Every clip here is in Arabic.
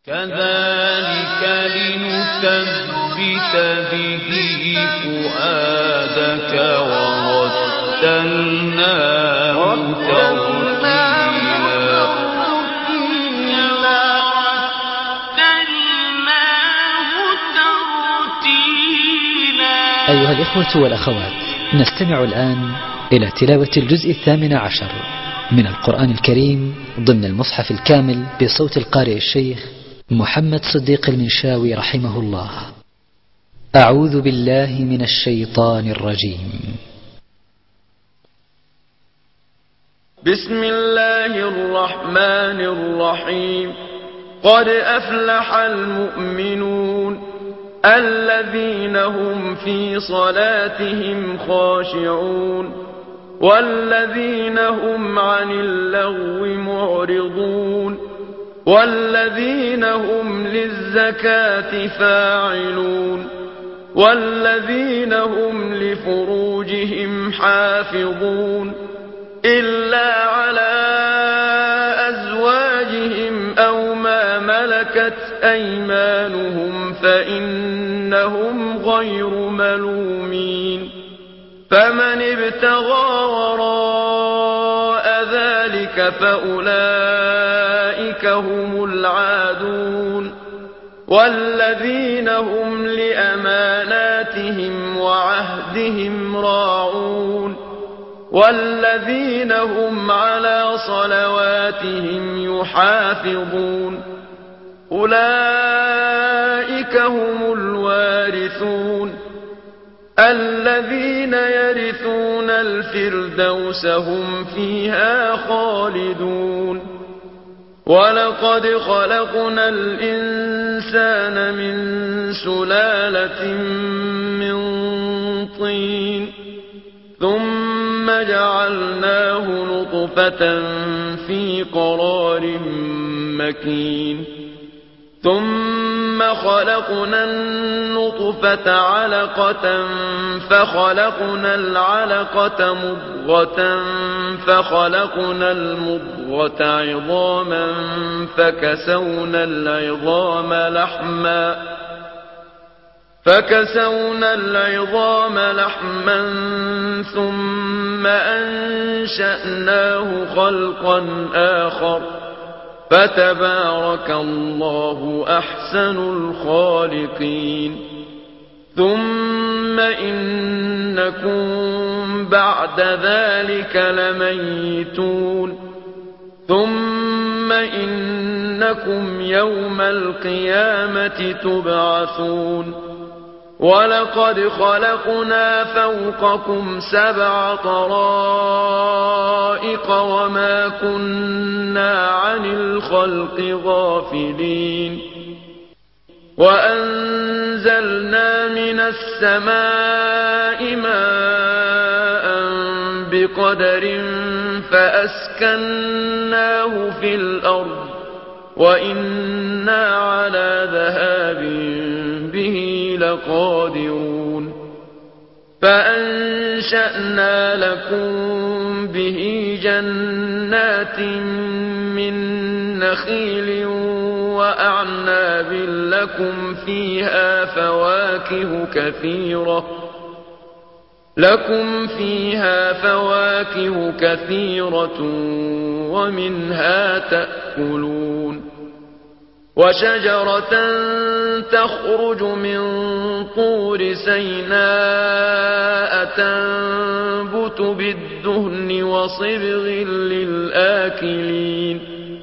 كذلك لنثبت به فؤادك ورتلناه ترتيلا. أيها الإخوة والأخوات، نستمع الآن إلى تلاوة الجزء 18 من القرآن الكريم ضمن المصحف الكامل بصوت القارئ الشيخ محمد صديق المنشاوي رحمه الله. أعوذ بالله من الشيطان الرجيم. بسم الله الرحمن الرحيم. قد أفلح المؤمنون الذين هم في صلاتهم خاشعون والذين هم عن اللغو معرضون والذين هم للزكاة فاعلون والذين هم لفروجهم حافظون إلا على أزواجهم أو ما ملكت أيمانهم فإنهم غير ملومين. فمن ابتغى وراء ذلك فأولئك هم العادون والذين هم لأماناتهم وعهدهم راعون والذين هم على صلواتهم يحافظون. أولئك هم الوارثون الذين يرثون الفردوس هم فيها خالدون. ولقد خلقنا الإنسان من سلالة من طين ثم جعلناه نطفة في قرار مكين ثم خلقنا النطفة علقة فخلقنا العلقة مضغة فخلقنا المضغة عظاما فكسونا العظام لحما ثم أنشأناه خلقا آخر فتبارك الله أحسن الخالقين. ثم إنكم بعد ذلك لميتون ثم إنكم يوم القيامة تبعثون. ولقد خلقنا فوقكم 7 طرائق وما كنا عن الخلق غافلين. وأنزلنا من السماء ماء بقدر فأسكناه في الأرض وإنا على ذهاب به لقادرون. فأنشأنا لكم به جنات من نخيل وأعناب لكم فيها فواكه كثيرة ومنها تأكلون. وشجرة تخرج من طور سيناء تنبت بالدهن وصبغ للآكلين.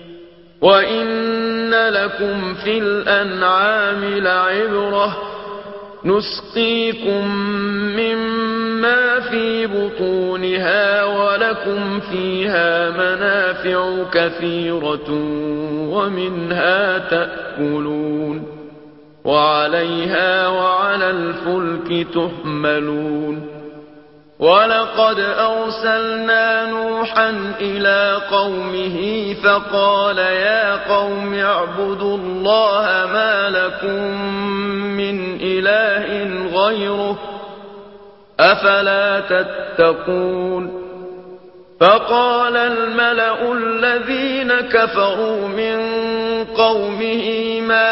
وإن لكم في الأنعام لعبرة نسقيكم مما في بطونها ولكم فيها منافع كثيرة ومنها تأكلون وعليها وعلى الفلك تحملون. ولقد أرسلنا نوحا إلى قومه فقال يا قوم اعبدوا الله ما لكم من إله غيره أفلا تتقون. فقال الملأ الذين كفروا من قومه ما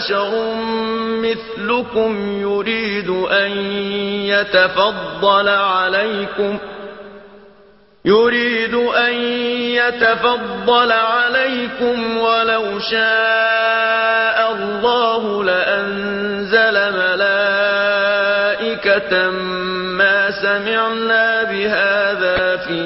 بشر مثلكم يريد أن يتفضل عليكم ولو شاء الله لأنزل ملائكة ما سمعنا بهذا في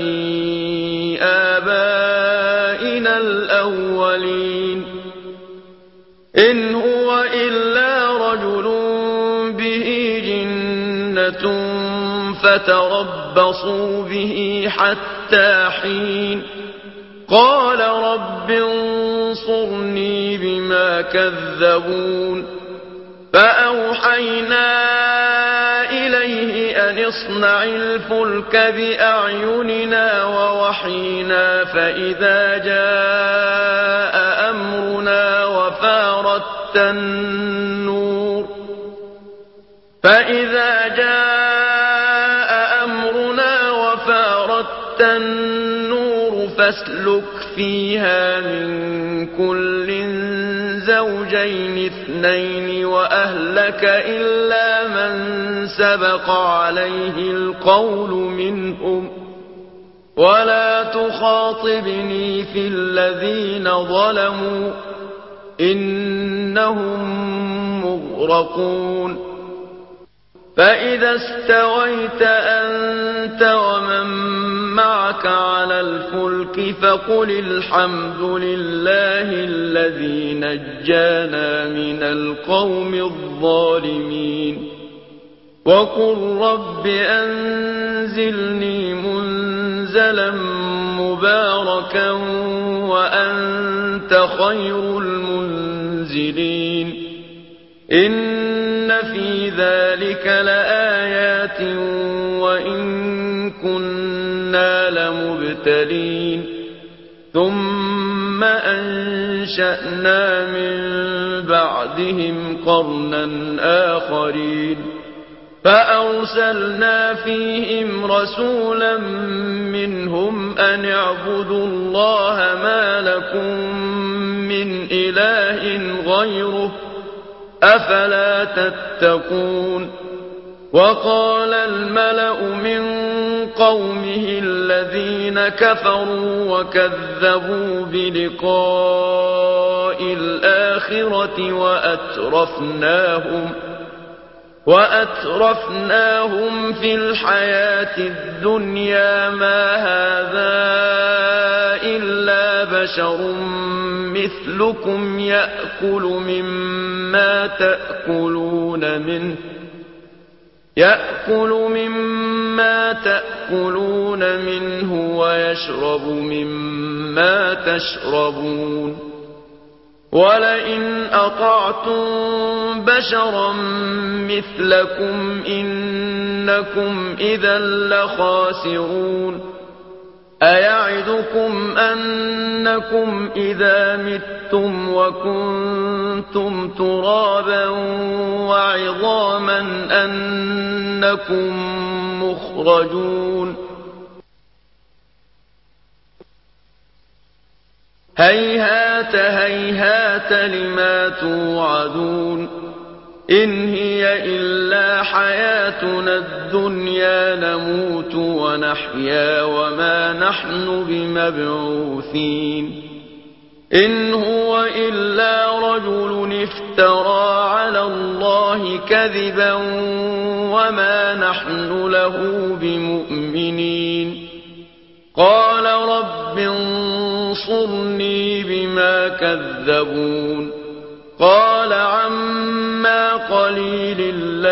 آبائنا الأولين إن هو إلا رجل به جنة فتربصوا به حتى حين قال رب انصرني بما كذبون فأوحينا إليه أن اصنع الفلك بأعيننا ووحينا فإذا جاء أمرنا وفارت النور فاسلك فيها من كل زوجين اثنين وأهلك إلا من سبق عليه القول منهم ولا تخاطبني في الذين ظلموا إنهم مغرقون فإذا استويت أنت ومن معك على الفلك فقل الحمد لله الذي نجانا من القوم الظالمين وقل رب أنزلني منزلا مباركا وأنت خير المنزلين إن في ذلك لآيات وإن كنا لمبتلين ثم أنشأنا من بعدهم قرنا آخرين فأرسلنا فيهم رسولا منهم أن اعبدوا الله ما لكم من إله غيره أفلا تتقون وقال الملأ من قومه الذين كفروا وكذبوا بلقاء الآخرة وأترفناهم في الحياة الدنيا ما هذا إلا بشر مثلكم يأكل مما تأكلون منه ويشرب مما تشربون ولئن أطعتم بشرا مثلكم إنكم إذا لخاسرون أيعدكم أنكم إذا متم وكنتم ترابا وعظاما أنكم مخرجون هيهات هيهات لما توعدون إن هي إلا حياتنا الدنيا نموت ونحيا وما نحن بمبعوثين إن هو إلا رجل افترى على الله كذبا وما نحن له بمؤمنين قال رب انصرني بما كذبون قال عما قليل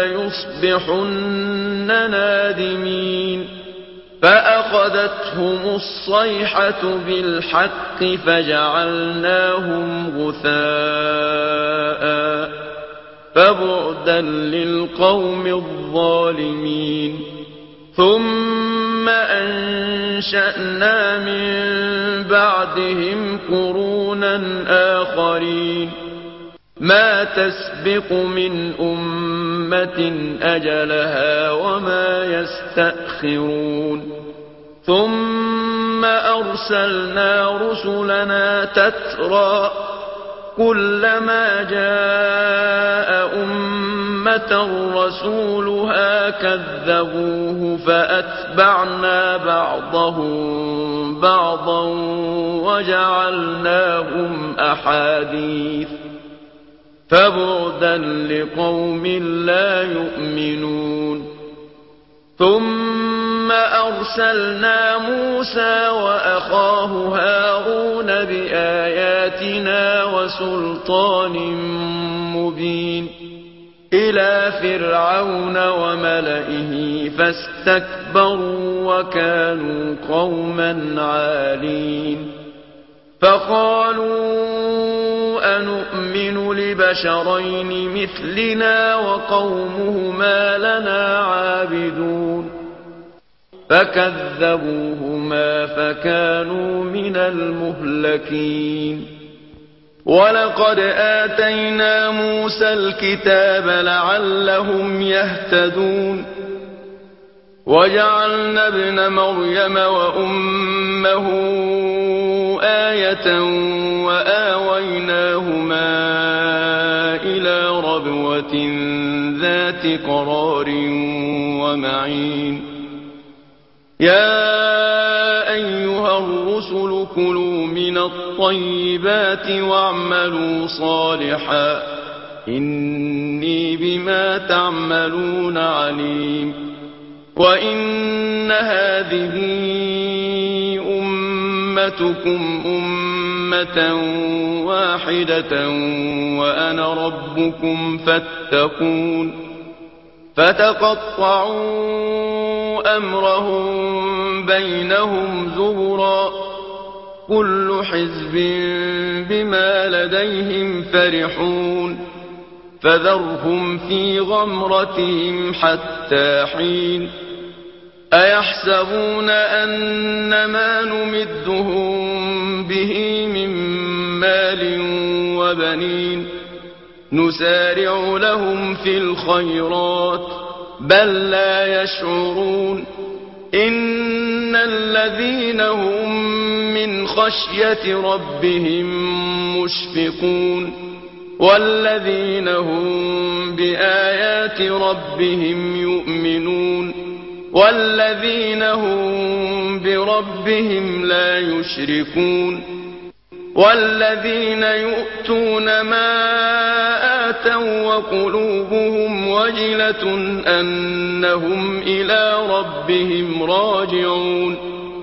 ليصبحن نادمين فأخذتهم الصيحة بالحق فجعلناهم غثاء فبعدا للقوم الظالمين ثم أنشأنا من بعدهم قرونا آخرين ما تسبق من أمة أجلها وما يستأخرون ثم أرسلنا رسلنا تترى كلما جاء أمة رسولها كذبوه فأتبعنا بعضهم بعضا وجعلناهم أحاديث فبعدا لقوم لا يؤمنون ثم أرسلنا موسى وأخاه هارون بآياتنا وسلطان مبين إلى فرعون وملئه فاستكبروا وكانوا قوما عالين فقالوا أنؤمن لبشرين مثلنا وقومهما لنا عابدون فكذبوهما فكانوا من المهلكين ولقد آتينا موسى الكتاب لعلهم يهتدون وجعلنا ابن مريم وأمه آية وآويناهما إلى ربوة ذات قرار ومعين يا أيها الرسل كلوا من الطيبات واعملوا صالحا إني بما تعملون عليم وإن هذه أمتكم أمة واحدة وأنا ربكم فاتقون فتقطعوا أمرهم بينهم زبرا كل حزب بما لديهم فرحون فذرهم في غمرتهم حتى حين أيحسبون أن ما نمدهم به من مال وبنين نسارع لهم في الخيرات بل لا يشعرون إن الذين هم من خشية ربهم مشفقون والذين هم بآيات ربهم يؤمنون والذين هم بربهم لا يشركون والذين يؤتون ما آتوا وقلوبهم وجلة أنهم إلى ربهم راجعون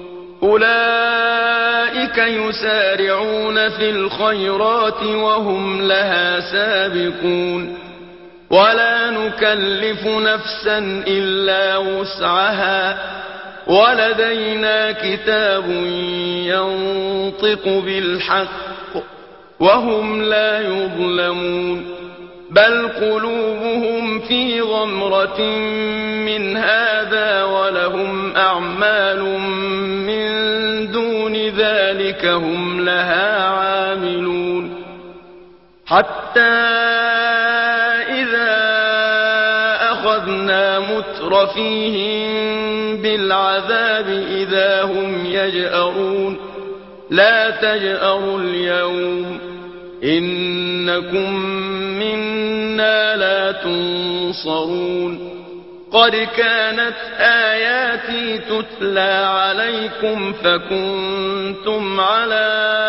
أولئك يسارعون في الخيرات وهم لها سابقون ولا نكلف نفسا إلا وسعها ولدينا كتاب ينطق بالحق وهم لا يظلمون بل قلوبهم في غمرة من هذا ولهم أعمال من دون ذلك هم لها عاملون حتى إذا أخذنا مترفيهم بالعذاب إذا هم يجأرون لا تجأروا اليوم إنكم منا لا تنصرون قد كانت آياتي تتلى عليكم فكنتم على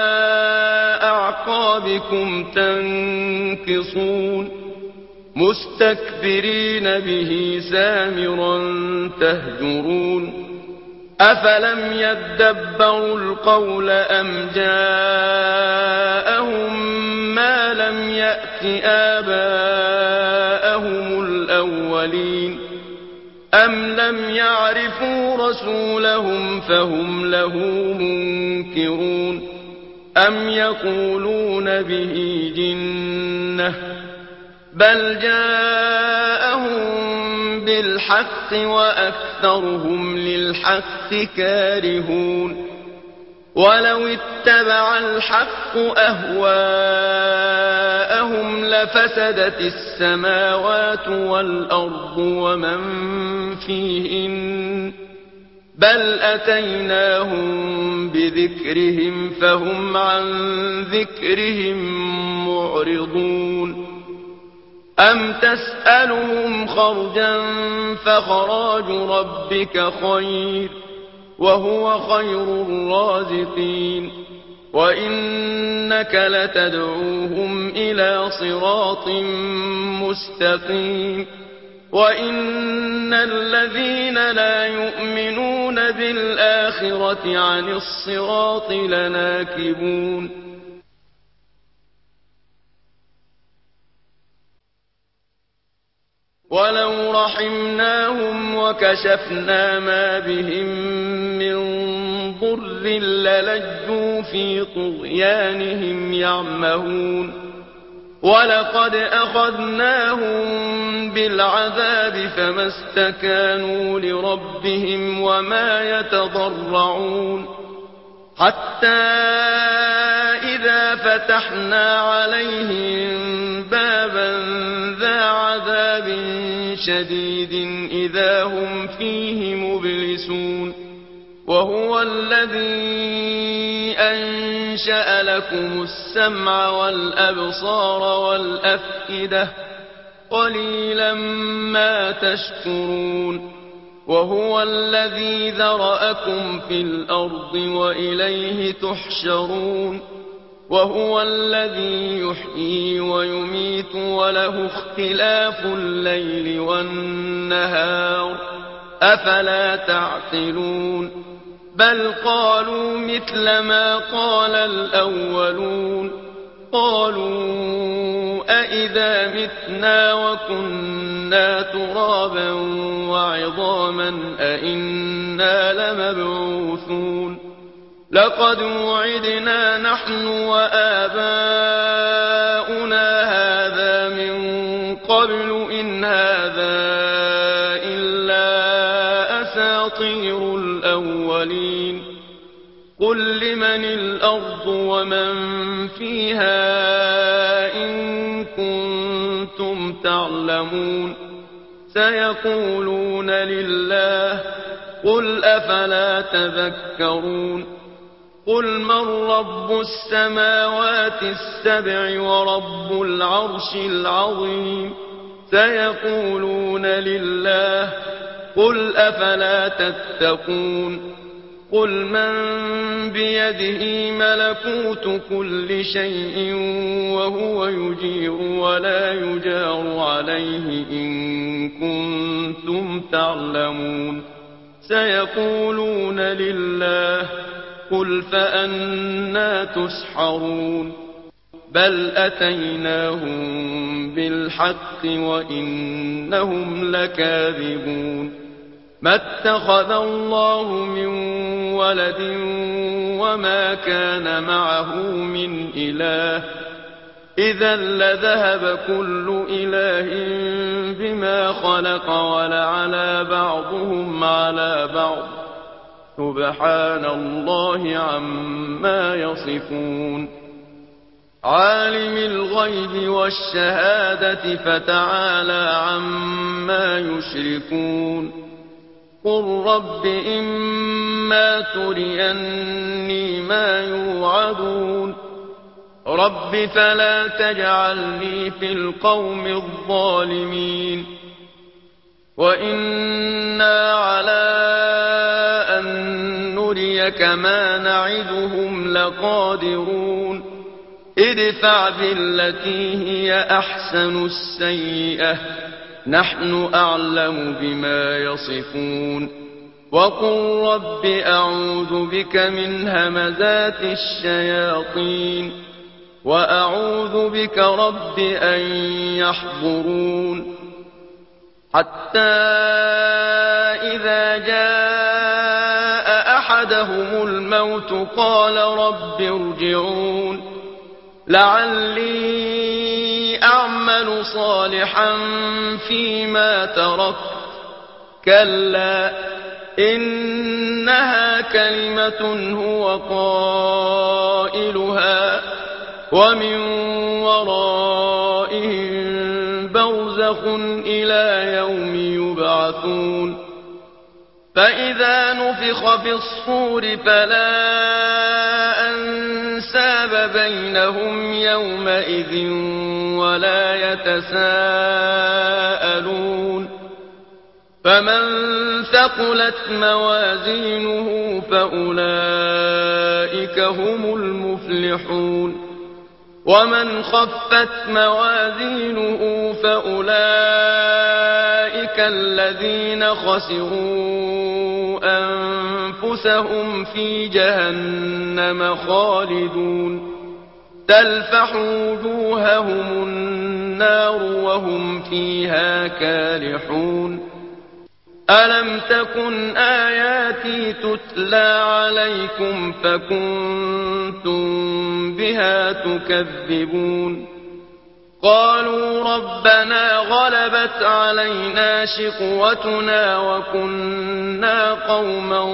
أعقابكم تنكصون مستكبرين به سامرا تهجرون أفلم يدبروا القول أم جاءهم ما لم يأت آباءهم الأولين أم لم يعرفوا رسولهم فهم له منكرون أم يقولون به جنة بل جاءهم بالحق وأكثرهم للحق كارهون ولو اتبع الحق أهواءهم لفسدت السماوات والأرض ومن فيهن بل أتيناهم بذكرهم فهم عن ذكرهم معرضون أم تسألهم خرجا فخراج ربك خير وهو خير الرازقين وإنك لتدعوهم إلى صراط مستقيم وإن الذين لا يؤمنون بالآخرة عن الصراط لناكبون ولو رحمناهم وكشفنا ما بهم من ضر للجوا في طغيانهم يعمهون ولقد أخذناهم بالعذاب فما استكانوا لربهم وما يتضرعون حتى إذا فتحنا عليهم بابا ذا عذاب شديد إذا هم فيه مبلسون وهو الذي أنشأ لكم السمع والأبصار والأفئدة قليلا ما تشكرون وهو الذي ذرأكم في الأرض وإليه تحشرون وهو الذي يحيي ويميت وله اختلاف الليل والنهار أفلا تعقلون بل قالوا مثل ما قال الأولون قالوا أئذا متنا وكنا ترابا وعظاما أئنا لمبعوثون لقد وعدنا نحن وآباؤنا هذا من قبل إن هذا إلا أساطير الأولين قل لمن الأرض ومن فيها إن كنتم تعلمون سيقولون لله قل أفلا تذكرون قل من رب السماوات السبع ورب العرش العظيم سيقولون لله قل أفلا تتقون قل من بيده ملكوت كل شيء وهو يجير ولا يجار عليه إن كنتم تعلمون سيقولون لله قل فأنى تسحرون بل أتيناهم بالحق وإنهم لكاذبون ما اتخذ الله من ولد وما كان معه من إله إذا لذهب كل إله بما خلق ولعلى بعضهم على بعض سبحان الله عما يصفون عالم الغيب والشهادة فتعالى عما يشركون قل رب إما تريني ما يوعدون رب فلا تجعلني في القوم الظالمين وإنا على أن نريك ما نعدهم لقادرون ادفع بالتي هي أحسن السيئة نحن أعلم بما يصفون وقل رب أعوذ بك من همزات الشياطين وأعوذ بك رب أن يحضرون حتى إذا جاء أحدهم الموت قال رب ارجعون لعلي أعمل صالحا فيما تركت كلا إنها كلمة هو قائلها ومن ورائهم برزخ إلى يوم يبعثون فإذا نفخ في الصور فلا أنساب بينهم يومئذ ولا يتساءلون فمن ثقلت موازينه فأولئك هم المفلحون ومن خفت موازينه فأولئك الذين خسروا أنفسهم في جهنم خالدون تلفح وجوههم النار وهم فيها كالحون ألم تكن آياتي تتلى عليكم فكنتم بها تكذبون قالوا ربنا غلبت علينا شقوتنا وكنا قوما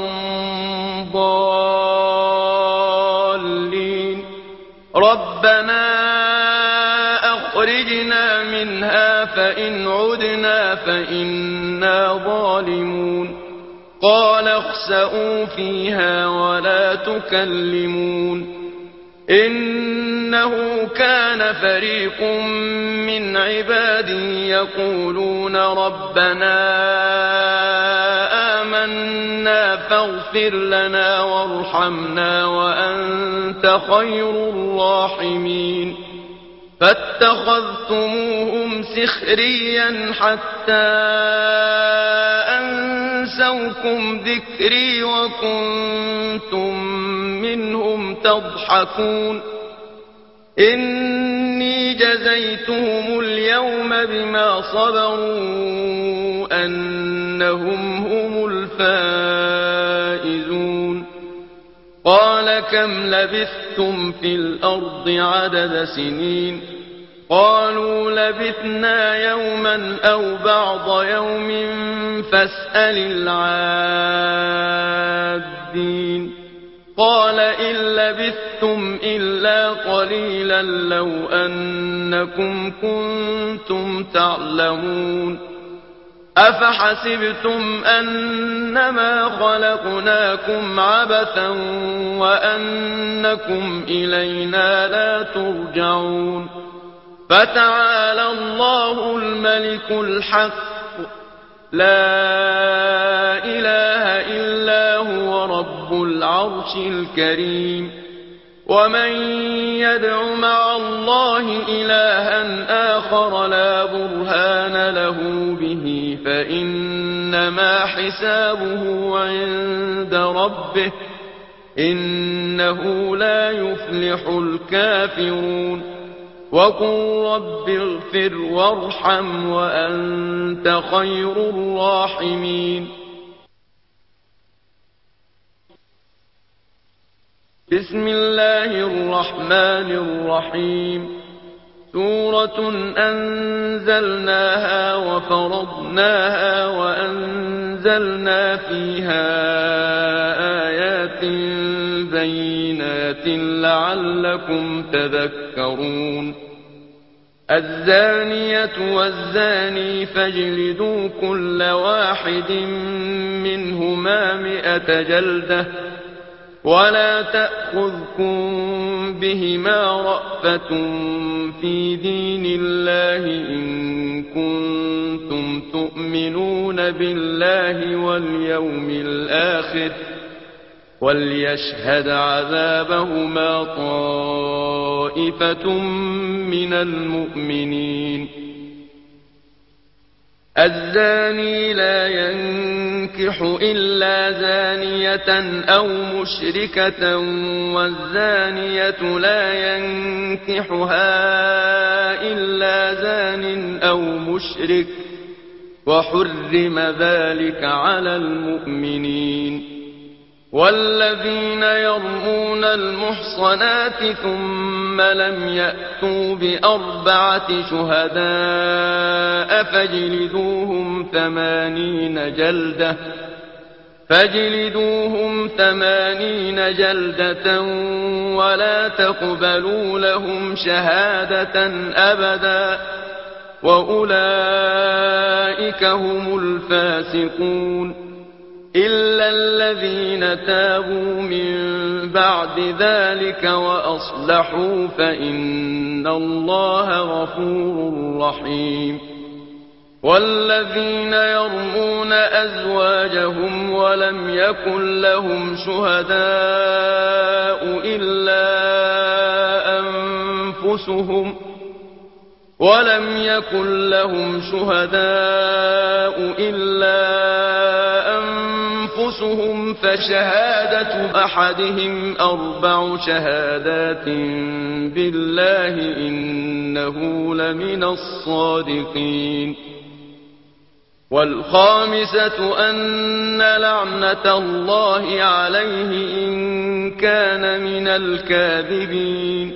ضالين ربنا أخرجنا منها فإن عدنا فإنا ظالمون قال اخسئوا فيها ولا تكلمون إنه كان فريق من عبادي يقولون ربنا آمنا فاغفر لنا وارحمنا وأنت خير الراحمين فاتخذتموهم سخريا حتى أنسوكم ذكري وكنتم منهم تضحكون إني جزيتهم اليوم بما صبروا أنهم هم الفائزون قال كم لبثتم في الأرض عدد سنين قالوا لبثنا يوما أو بعض يوم فاسأل العادين قال إن لبثتم إلا قليلا لو أنكم كنتم تعلمون أفحسبتم أنما خلقناكم عبثا وأنكم إلينا لا ترجعون فتعالى الله الملك الحق لا إله إلا هو رب العرش الكريم ومن يدع مع الله إلها آخر لا برهان له به فإنما حسابه عند ربه إنه لا يفلح الكافرون وقل رب اغفر وارحم وأنت خير الراحمين بسم الله الرحمن الرحيم سورة أنزلناها وفرضناها وأنزلنا فيها آيات بينات لعلكم تذكرون الزانية والزاني فاجلدوا كل واحد منهما 100 جلدة ولا تأخذكم بهما رأفة في دين الله إن كنتم تؤمنون بالله واليوم الآخر وليشهد عذابهما طائفة من المؤمنين الزاني لا ينكح إلا زانية أو مشركة والزانية لا ينكحها إلا زان أو مشرك وحرم ذلك على المؤمنين والذين يرمون المحصنات ثم لم يأتوا ب4 شهداء فاجلدوهم 80 جلدة ولا تقبلوا لهم شهادة أبدا وأولئك هم الفاسقون إلا الذين تابوا من بعد ذلك وأصلحوا فإن الله غفور رحيم. والذين يرمون أزواجهم ولم يكن لهم شهداء إلا أنفسهم فشهادة أحدهم 4 شهادات بالله إنه لمن الصادقين. والخامسة أن لعنة الله عليه إن كان من الكاذبين.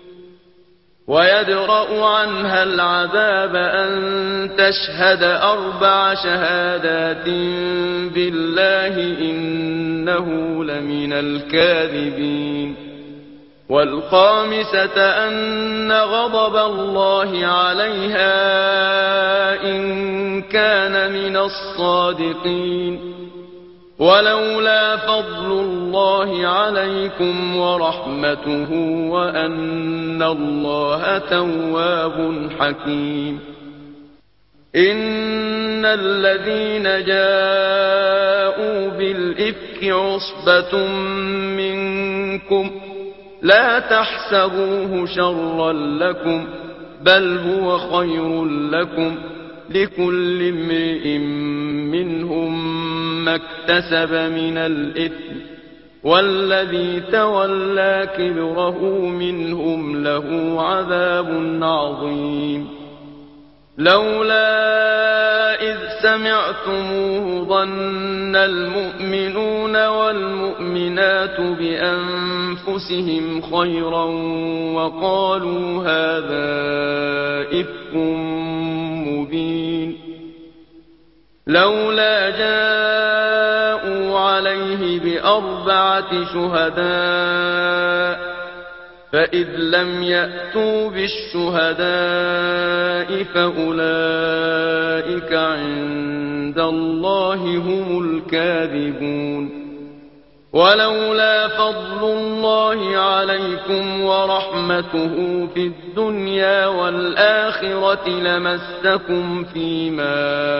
ويدرأ عنها العذاب أن تشهد 4 شهادات بالله إنه لمن الكاذبين. والخامسة أن غضب الله عليها إن كان من الصادقين. ولولا فضل الله عليكم ورحمته وأن الله تواب حكيم. إن الذين جاءوا بالإفك عصبة منكم لا تحسبوه شرا لكم بل هو خير لكم لكل امرئ منهم ما اكتسب من الإثم والذي تولى كبره منهم له عذاب عظيم. لولا إذ سمعتموه ظن المؤمنون والمؤمنات بأنفسهم خيرا وقالوا هذا إفك مبين. لولا جاءوا عليه ب4 شهداء فإذ لم يأتوا بالشهداء فأولئك عند الله هم الكاذبون. ولولا فضل الله عليكم ورحمته في الدنيا والآخرة لمسكم فيما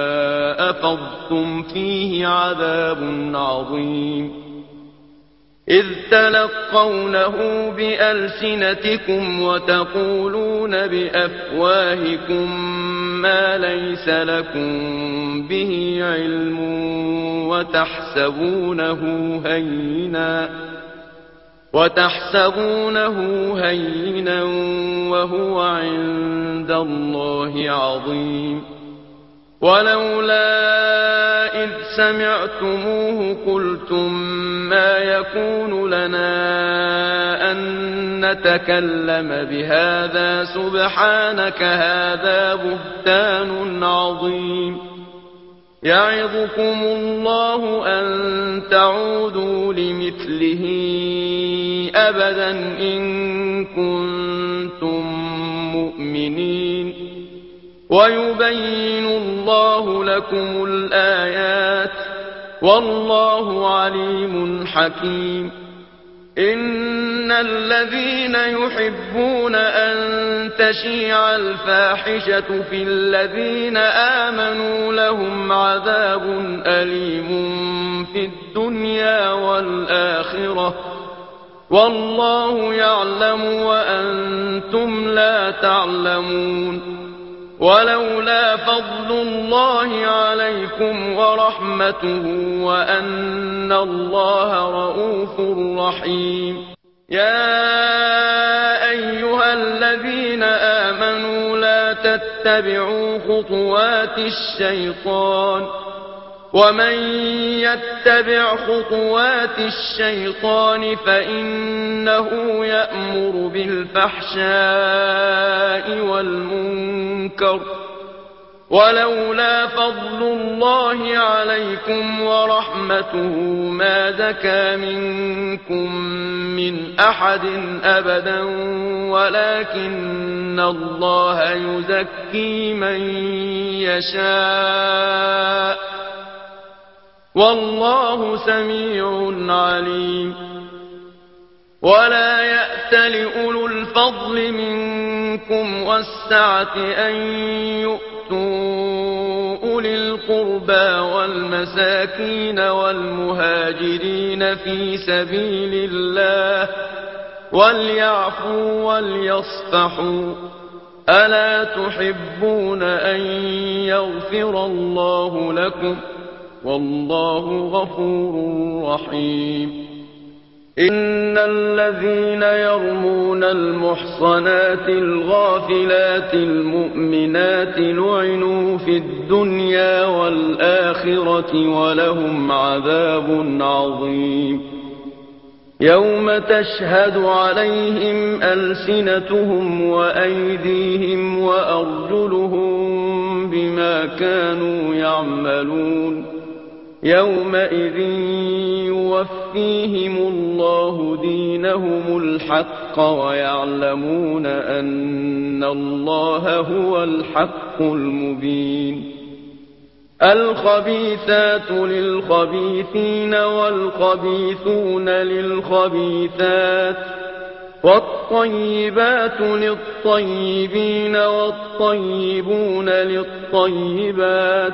أفضتم فيه عذاب عظيم. إذ تلقونه بألسنتكم وتقولون بأفواهكم ما ليس لكم به علم وتحسبونه هينا وهو عند الله عظيم. ولولا إذ سمعتموه قلتم ما يكون لنا أن نتكلم بهذا سبحانك هذا بهتان عظيم. يعظكم الله أن تعودوا لمثله أبدا إن كنتم مؤمنين. ويبين الله لكم الآيات والله عليم حكيم. إن الذين يحبون أن تشيع الفاحشة في الذين آمنوا لهم عذاب أليم في الدنيا والآخرة والله يعلم وأنتم لا تعلمون. ولولا فضل الله عليكم ورحمته وأن الله رءوف رحيم. يا أيها الذين آمنوا لا تتبعوا خطوات الشيطان ومن يتبع خطوات الشيطان فإنه يأمر بالفحشاء والمنكر. ولولا فضل الله عليكم ورحمته ما زكى منكم من أحد أبدا ولكن الله يزكي من يشاء والله سميع عليم. ولا يأتل أولو الفضل منكم والسعة أن يؤتوا أولي القربى والمساكين والمهاجرين في سبيل الله وليعفوا وليصفحوا ألا تحبون أن يغفر الله لكم والله غفور رحيم. إن الذين يرمون المحصنات الغافلات المؤمنات لعنوا في الدنيا والآخرة ولهم عذاب عظيم. يوم تشهد عليهم ألسنتهم وأيديهم وأرجلهم بما كانوا يعملون يومئذ يوفيهم الله دينهم الحق ويعلمون أن الله هو الحق المبين. الخبيثات للخبيثين والخبيثون للخبيثات والطيبات للطيبين والطيبون للطيبات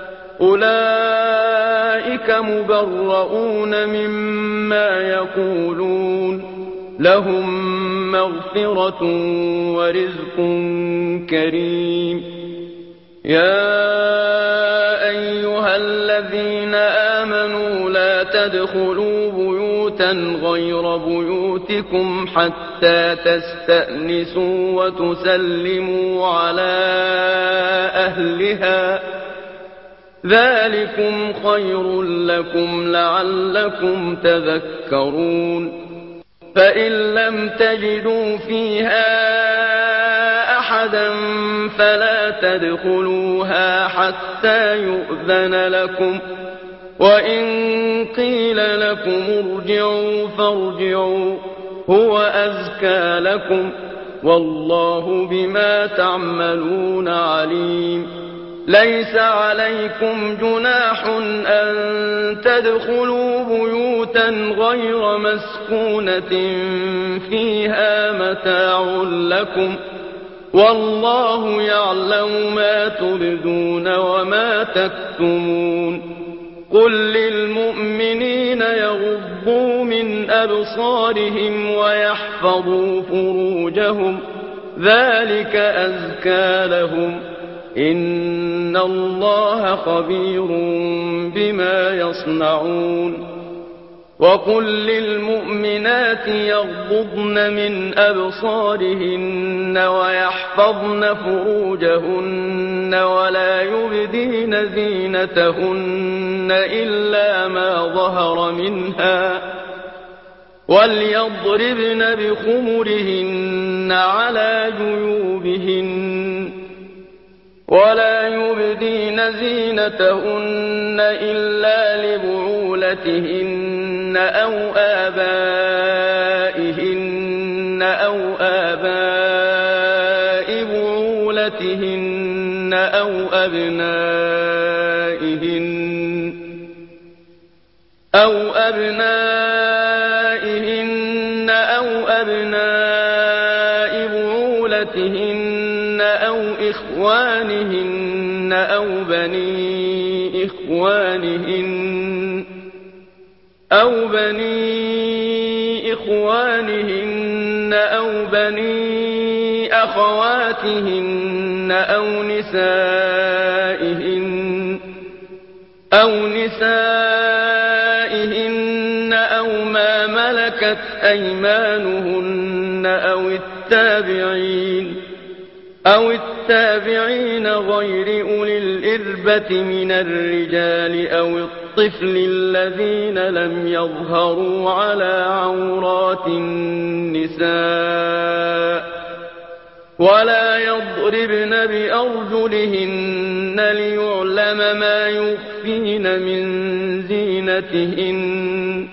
أولئك مبرؤون مما يقولون لهم مغفرة ورزق كريم. يا أيها الذين آمنوا لا تدخلوا بيوتا غير بيوتكم حتى تستأنسوا وتسلموا على أهلها ذلكم خير لكم لعلكم تذكرون. فإن لم تجدوا فيها أحدا فلا تدخلوها حتى يؤذن لكم وإن قيل لكم ارجعوا فارجعوا هو أزكى لكم والله بما تعملون عليم. ليس عليكم جناح أن تدخلوا بيوتا غير مسكونة فيها متاع لكم والله يعلم ما تبدون وما تكتمون. قل للمؤمنين يغضوا من أبصارهم ويحفظوا فروجهم ذلك أزكى لهم إن الله خبير بما يصنعون. وقل للمؤمنات يغضضن من أبصارهن ويحفظن فروجهن ولا يبدين زينتهن إلا ما ظهر منها وليضربن بخمرهن على جيوبهن ولا يبدين زينتهن إلا لبعولتهن أو آبائهن أو آباء بعولتهن أو أبنائهن أو أبناء بعولتهن أو إخوانهن أو بني إخوانهن أو بني أخواتهن أو نسائهن أو ما ملكت أيمانهن أو التابعين غير أولي الإربة من الرجال أو الطفل الذين لم يظهروا على عورات النساء ولا يضربن بأرجلهن ليعلم ما يخفين من زينتهن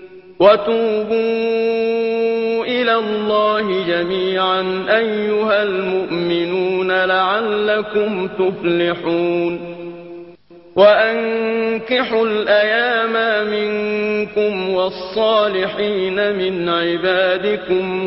وتوبوا إلى الله جميعا أيها المؤمنون لعلكم تفلحون. وأنكحوا الأيام منكم والصالحين من عبادكم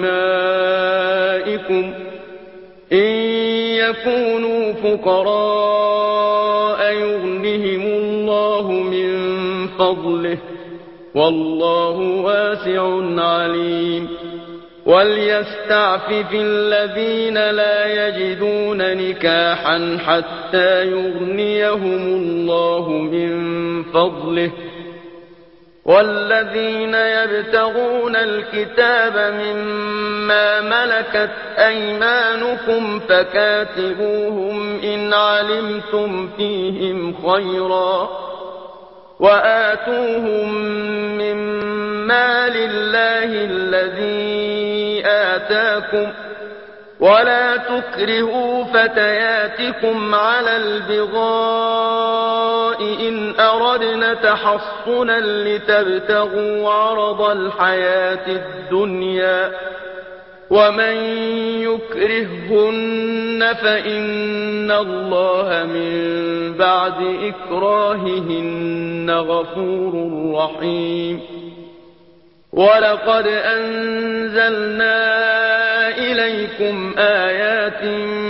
وإمائكم إن يكونوا فقراء يغنهم الله من فضله والله واسع عليم وليستعفف الذين لا يجدون نكاحا حتى يغنيهم الله من فضله والذين يبتغون الكتاب مما ملكت أيمانكم فكاتبوهم إن علمتم فيهم خيرا وآتوهم مما لله الذي آتاكم ولا تكرهوا فتياتكم على البغاء إن أردنا تحصنا لتبتغوا عرض الحياة الدنيا ومن يكرههن فإن الله من بعد إكراههن غفور رحيم ولقد أنزلنا إليكم آيات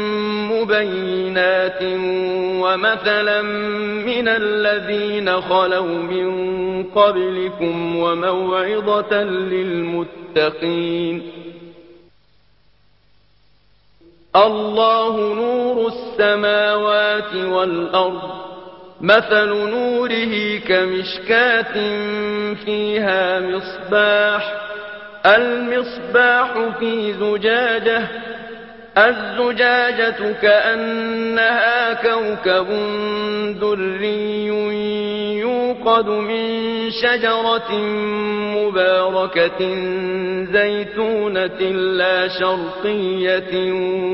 مبينات ومثلا من الذين خلوا من قبلكم وموعظة للمتقين الله نور السماوات والأرض مثل نوره كمشكاة فيها مصباح المصباح في زجاجة الزجاجة كأنها كوكب دري يوقد من شجرة مباركة زيتونة لا شرقية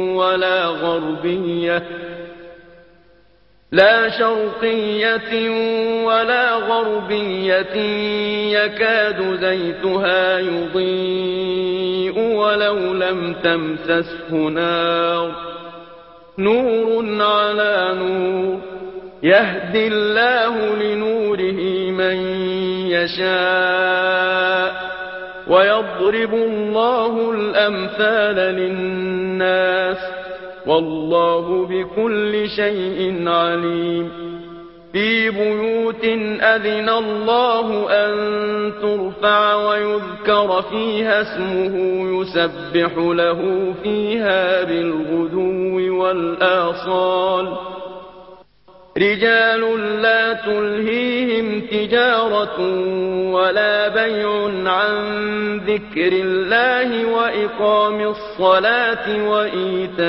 ولا غربية يكاد زيتها يضيء ولو لم تمسسه نار نور على نور يهدي الله لنوره من يشاء ويضرب الله الأمثال للناس والله بكل شيء عليم في بيوت أذن الله أن ترفع ويذكر فيها اسمه يسبح له فيها بالغدو والآصال رجال لا تلهيهم تجارة ولا بيع عن ذكر الله وإقام الصلاة وإيتاء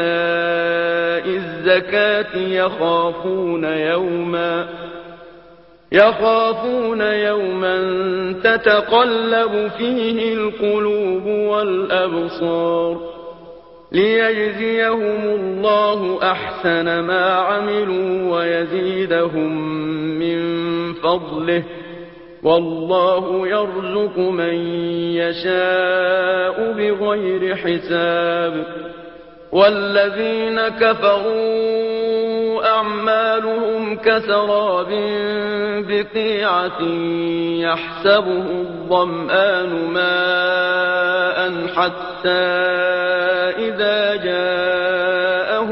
الزكاة يخافون يوما تتقلب فيه القلوب والأبصار ليجزيهم الله أحسن ما عملوا ويزيدهم من فضله والله يرزق من يشاء بغير حساب والذين كفروا أعمالهم كسراب بقيعة يحسبه الظمآن ماء حتى إذا جاءه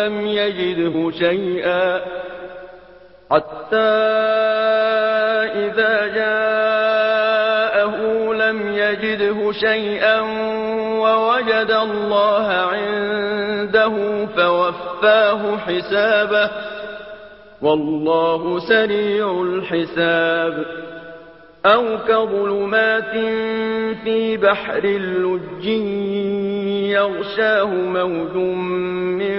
لم يجده شيئا ووجد الله عنده فوفاه حسابه والله سريع الحساب أو كظلمات في بحر اللج يغشاه موج من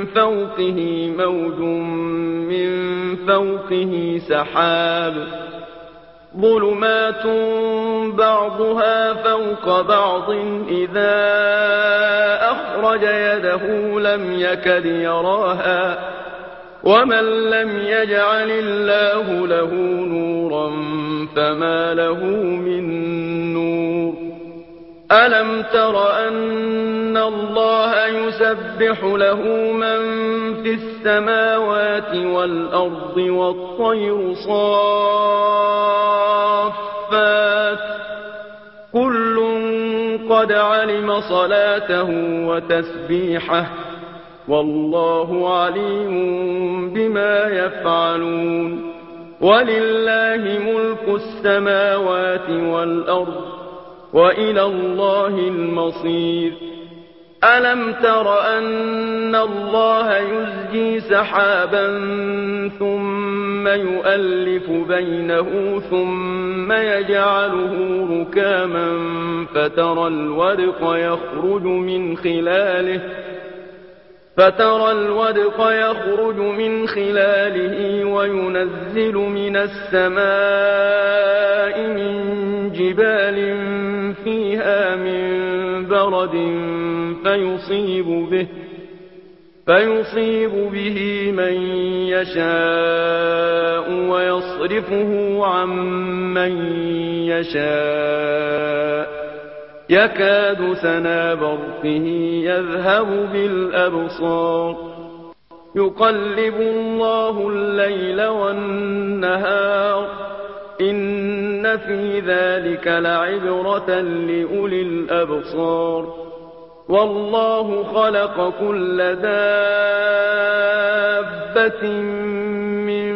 فوقه سحاب ظلمات بعضها فوق بعض إذا أخرج يده لم يكد يراها ومن لم يجعل الله له نورا فما له من نور ألم تر أن الله يسبح له من في السماوات والأرض والطير صافات كل قد علم صلاته وتسبيحه والله عليم بما يفعلون ولله ملك السماوات والأرض وإلى الله المصير ألم تر أن الله يزجي سحابا ثم يؤلف بينه ثم يجعله ركاما فترى الودق يخرج من خلاله وينزل من السماء من جبال فيها من برد فيصيب به من يشاء ويصرفه عن من يشاء يكاد سنا برقه يذهب بالأبصار يقلب الله الليل والنهار إن في ذلك لعبرة لأولي الأبصار والله خلق كل دابة من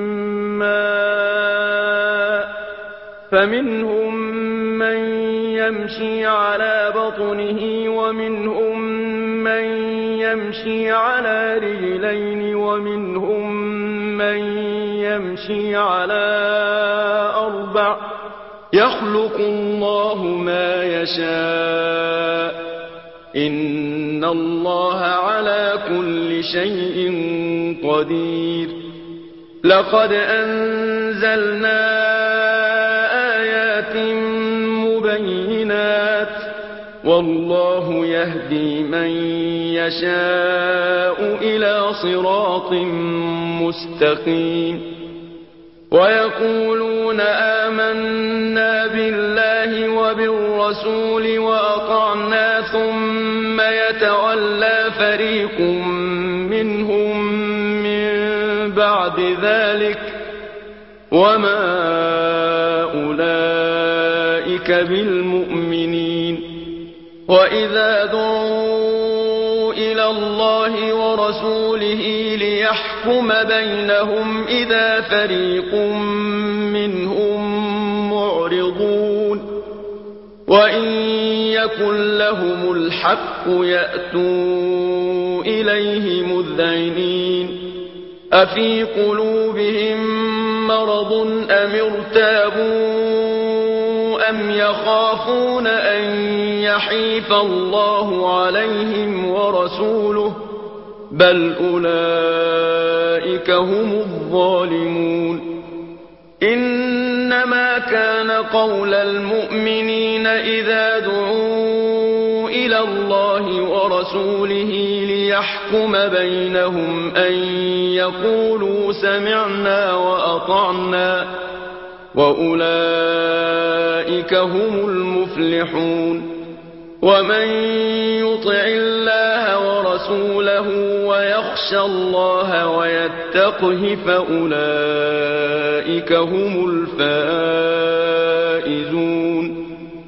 ماء فمنهم من يمشي على بطنه ومنهم من يمشي على رجلين ومنهم من يمشي على أربع يخلق الله ما يشاء إن الله على كل شيء قدير لقد أنزلنا آيات مبينات والله يهدي من يشاء إلى صراط مستقيم ويقولون آمنا بالله وبالرسول وأطعنا ثم يتولى فريق منهم من بعد ذلك وما أولئك بالمؤمنين وإذا دعوا إلى الله ورسوله ليحكم بينهم إذا فريق منهم معرضون وإن يكن لهم الحق يأتوا إليه مذعنين أفي قلوبهم مرض أم ارتابوا أم يخافون أن يحيف الله عليهم ورسوله بل أولئك هم الظالمون إنما كان قول المؤمنين إذا دعوا إلى الله ورسوله ليحكم بينهم أن يقولوا سمعنا وأطعنا وأولئك هم المفلحون ومن يطع الله ورسوله ويخشى الله ويتقه فأولئك هم الفائزون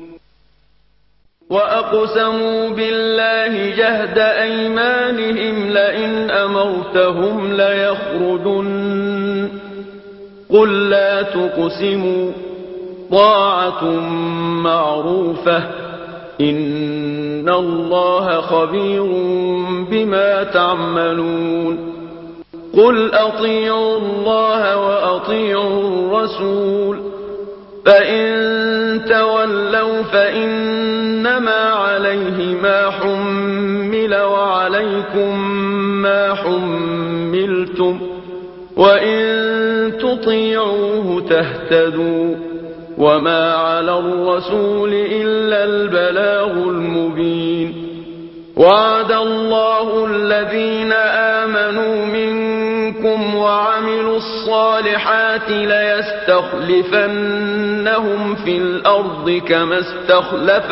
وأقسموا بالله جهد أيمانهم لئن أمرتهم ليخرجن قل لا تقسموا طاعة معروفة إن الله خبير بما تعملون قل أطيعوا الله وأطيعوا الرسول فإن تولوا فإنما عليه ما حمل وعليكم ما حملتم وإن تطيعوه تهتدوا وما على الرسول إلا البلاغ المبين وعد الله الذين آمنوا منكم وعملوا الصالحات ليستخلفنهم في الأرض كما استخلف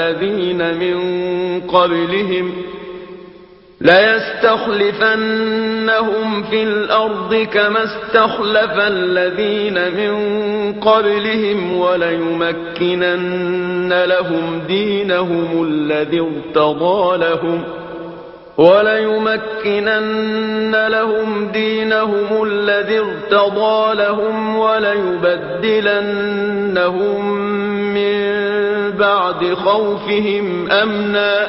الذين من قبلهم وليمكنن لهم دينهم الذي ارتضى لهم وليبدلنهم من بعد خوفهم أمنا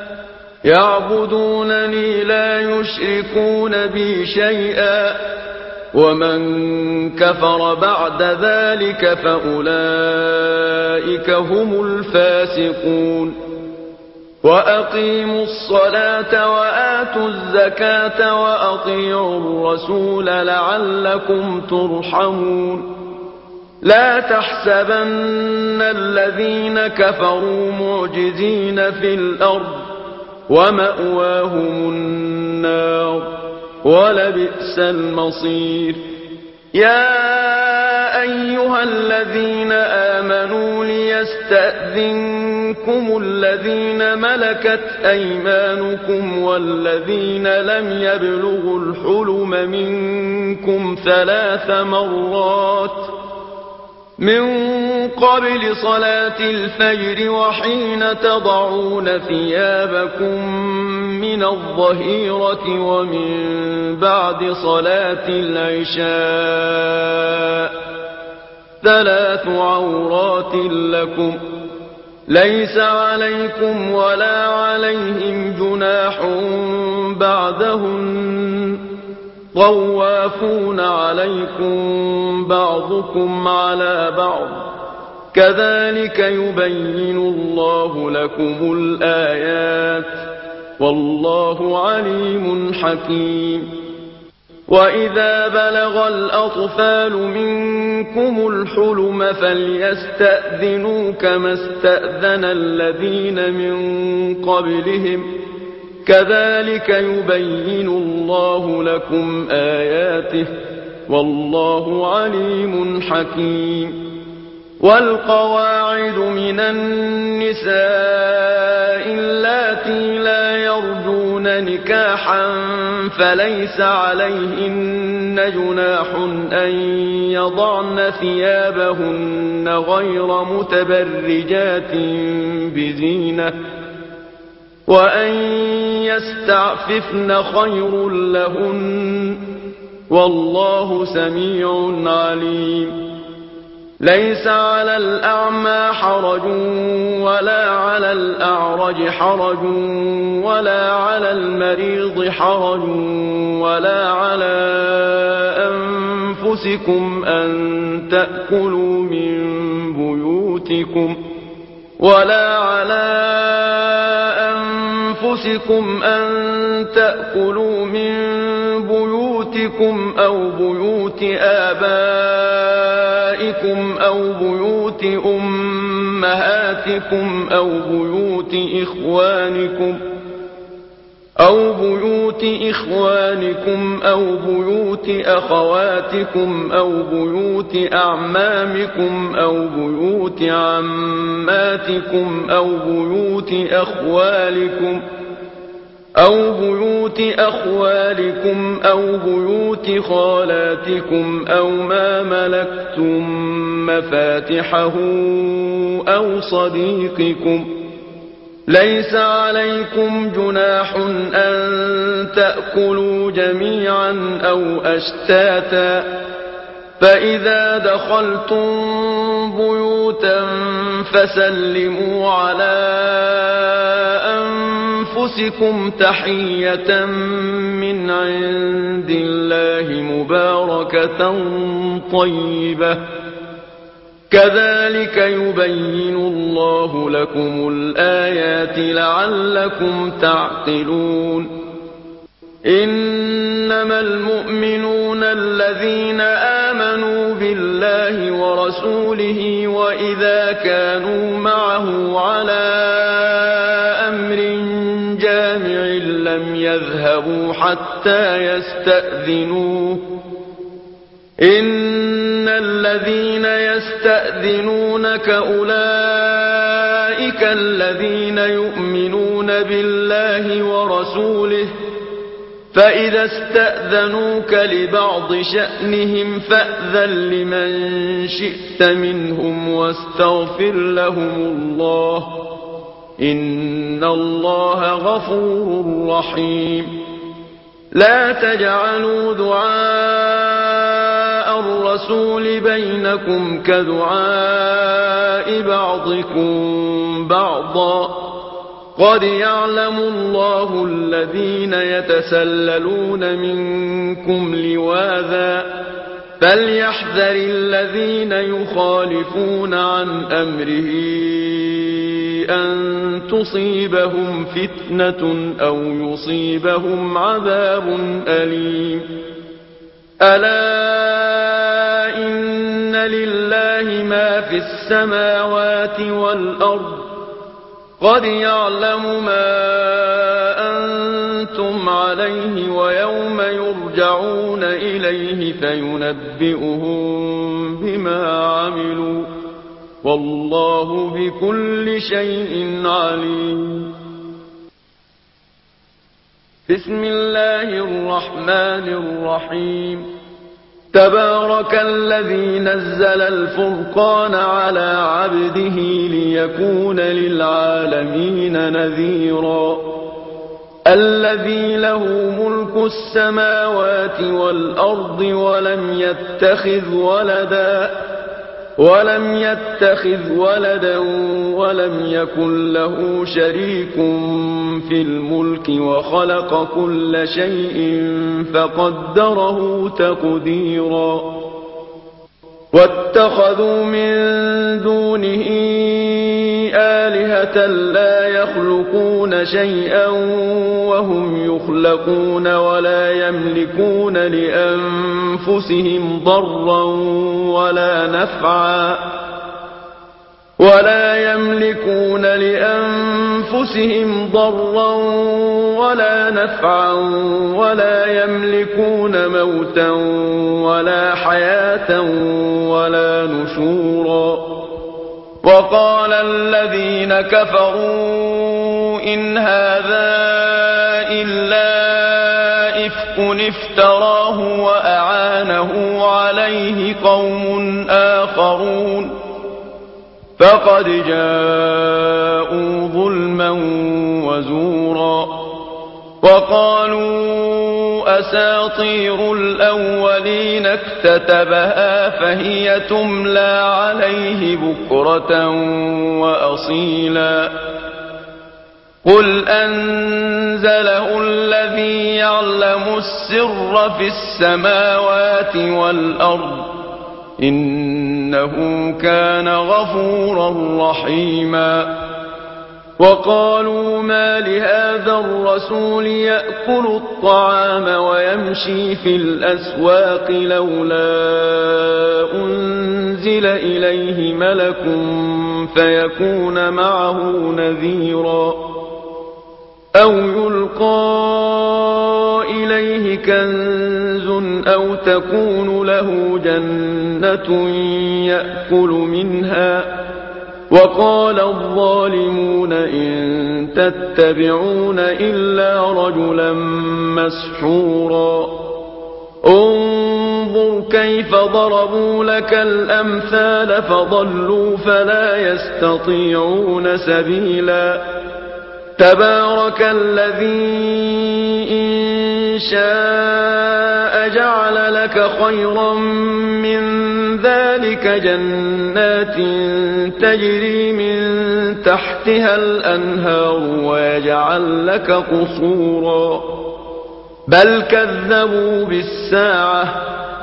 يعبدونني لا يشركون بي شيئا ومن كفر بعد ذلك فأولئك هم الفاسقون وأقيموا الصلاة وآتوا الزكاة وأطيعوا الرسول لعلكم ترحمون لا تحسبن الذين كفروا معجزين في الأرض ومأواهم النار ولبئس المصير يا أيها الذين آمنوا ليستأذنكم الذين ملكت أيمانكم والذين لم يبلغوا الحلم منكم 3 مرات من قبل صلاة الفجر وحين تضعون ثيابكم من الظهيرة ومن بعد صلاة العشاء 3 عورات لكم ليس عليكم ولا عليهم جناح بعدهن طوافون عليكم بعضكم على بعض كذلك يبين الله لكم الآيات والله عليم حكيم وإذا بلغ الأطفال منكم الحلم فليستأذنوا كما استأذن الذين من قبلهم كذلك يبين الله لكم آياته والله عليم حكيم والقواعد من النساء اللاتي لا يرجون نكاحا فليس عليهن جناح أن يضعن ثيابهن غير متبرجات بزينة وأن يستعففن خير لهن والله سميع عليم ليس على الأعمى حرج ولا على الأعرج حرج ولا على المريض حرج ولا على أنفسكم أن تأكلوا من بيوتكم أو بيوت آبائكم أو بيوت أمهاتكم أو بيوت إخوانكم أو بيوت أخواتكم أو بيوت أعمامكم أو بيوت عماتكم أو بيوت أخوالكم أو بيوت خالاتكم أو ما ملكتم مفاتحه أو صديقكم ليس عليكم جناح أن تأكلوا جميعا أو أشتاتا فإذا دخلتم بيوتا فسلموا على أنفسكم تحية من عند الله مباركة طيبة كذلك يبين الله لكم الآيات لعلكم تعقلون إنما المؤمنون الذين آمنوا بالله ورسوله وإذا كانوا معه على أمر جامع لم يذهبوا حتى يستأذنوه إن الذين يستأذنونك أولئك الذين يؤمنون بالله ورسوله فإذا استأذنوك لبعض شأنهم فأذن لمن شئت منهم واستغفر لهم الله إن الله غفور رحيم لا تجعلوا دعاء الرسول بينكم كدعاء بعضكم بعضا قد يعلم الله الذين يتسللون منكم لواذا فليحذر الذين يخالفون عن أمره أن تصيبهم فتنة أو يصيبهم عذاب أليم ألا إن لله ما في السماوات والأرض قد يعلم ما أنتم عليه ويوم يرجعون إليه فينبئهم بما عملوا والله بكل شيء عليم بسم الله الرحمن الرحيم تبارك الذي نزل الفرقان على عبده ليكون للعالمين نذيرا الذي له ملك السماوات والأرض ولم يتخذ ولدا ولم يكن له شريك في الملك وخلق كل شيء فقدره تقديرا واتخذوا من دونه آلهة لا يخلقون شيئا وهم يخلقون ولا يملكون لأنفسهم ضرا ولا نفعا ولا يملكون موتا ولا حياة ولا نشورا وقال الذين كفروا إن هذا إلا إفك افتراه وأعانه عليه قوم آخرون فقد جاءوا ظلما وزورا وقالوا أساطير الأولين اكتتبها فهي تملى عليه بكرة وأصيلا قل أنزله الذي يعلم السر في السماوات والأرض إنه كان غفورا رحيما وقالوا ما لهذا الرسول يأكل الطعام ويمشي في الأسواق لولا أنزل إليه ملك فيكون معه نذيرا أو يلقى إليه كنز أو تكون له جنة يأكل منها وقال الظالمون إن تتبعون إلا رجلا مسحورا انظر كيف ضربوا لك الأمثال فضلوا فلا يستطيعون سبيلا تبارك الذي إن شاء جعل لك خيرا من ذلك جنات تجري من تحتها الأنهار ويجعل لك قصورا بل كذبوا بالساعة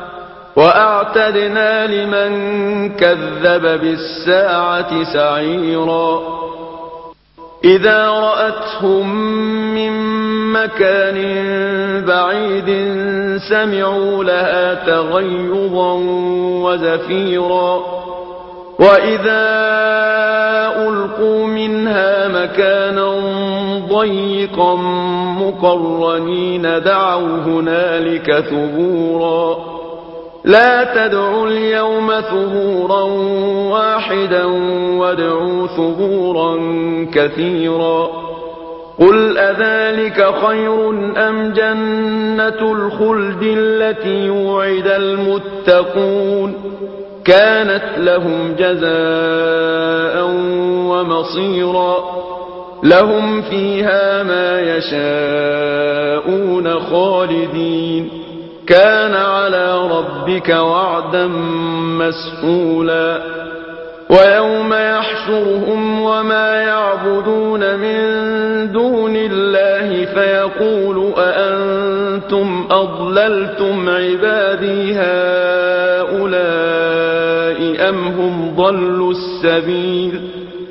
وأعتدنا لمن كذب بالساعة سعيرا إذا رأتهم من مكان بعيد سمعوا لها تغيظا وزفيرا وإذا ألقوا منها مكانا ضيقا مقرنين دعوا هنالك ثبورا لا تدعوا اليوم ثبورا واحدا وادعوا ثبورا كثيرا قل أذلك خير أم جنة الخلد التي وعد المتقون كانت لهم جزاء ومصيرا لهم فيها ما يشاءون خالدين كان على ربك وعدا مسئولا ويوم يحشرهم وما يعبدون من دون الله فيقول أأنتم أضللتم عبادي هؤلاء أم هم ضلوا السبيل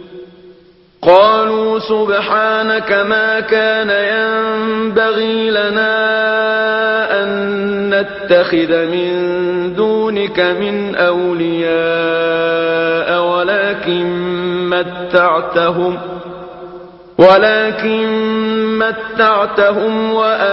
قالوا سبحانك ما كان ينبغي لنا أن نتخذ من دونك من أولياء ولكن متعتهم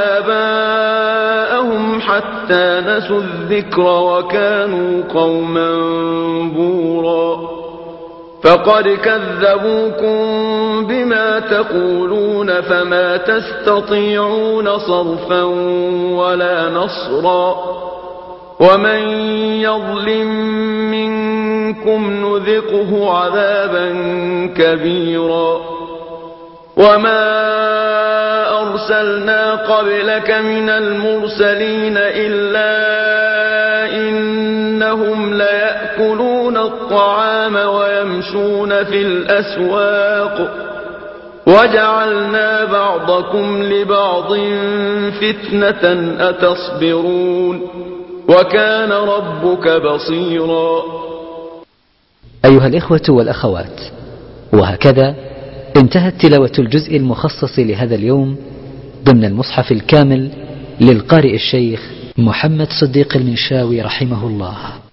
وآباءهم حتى نسوا الذكر وكانوا قوما بورا فقد كذبوكم بما تقولون فما تستطيعون صرفا ولا نصرا ومن يظلم منكم نذقه عذابا كبيرا وما أرسلنا قبلك من المرسلين إلا إنهم ليأكلون الطعام ويمشون في الأسواق وجعلنا بعضكم لبعض فتنة أتصبرون وكان ربك بصيرا. أيها الإخوة والأخوات، وهكذا انتهت تلاوة الجزء المخصص لهذا اليوم ضمن المصحف الكامل للقارئ الشيخ محمد صديق المنشاوي رحمه الله.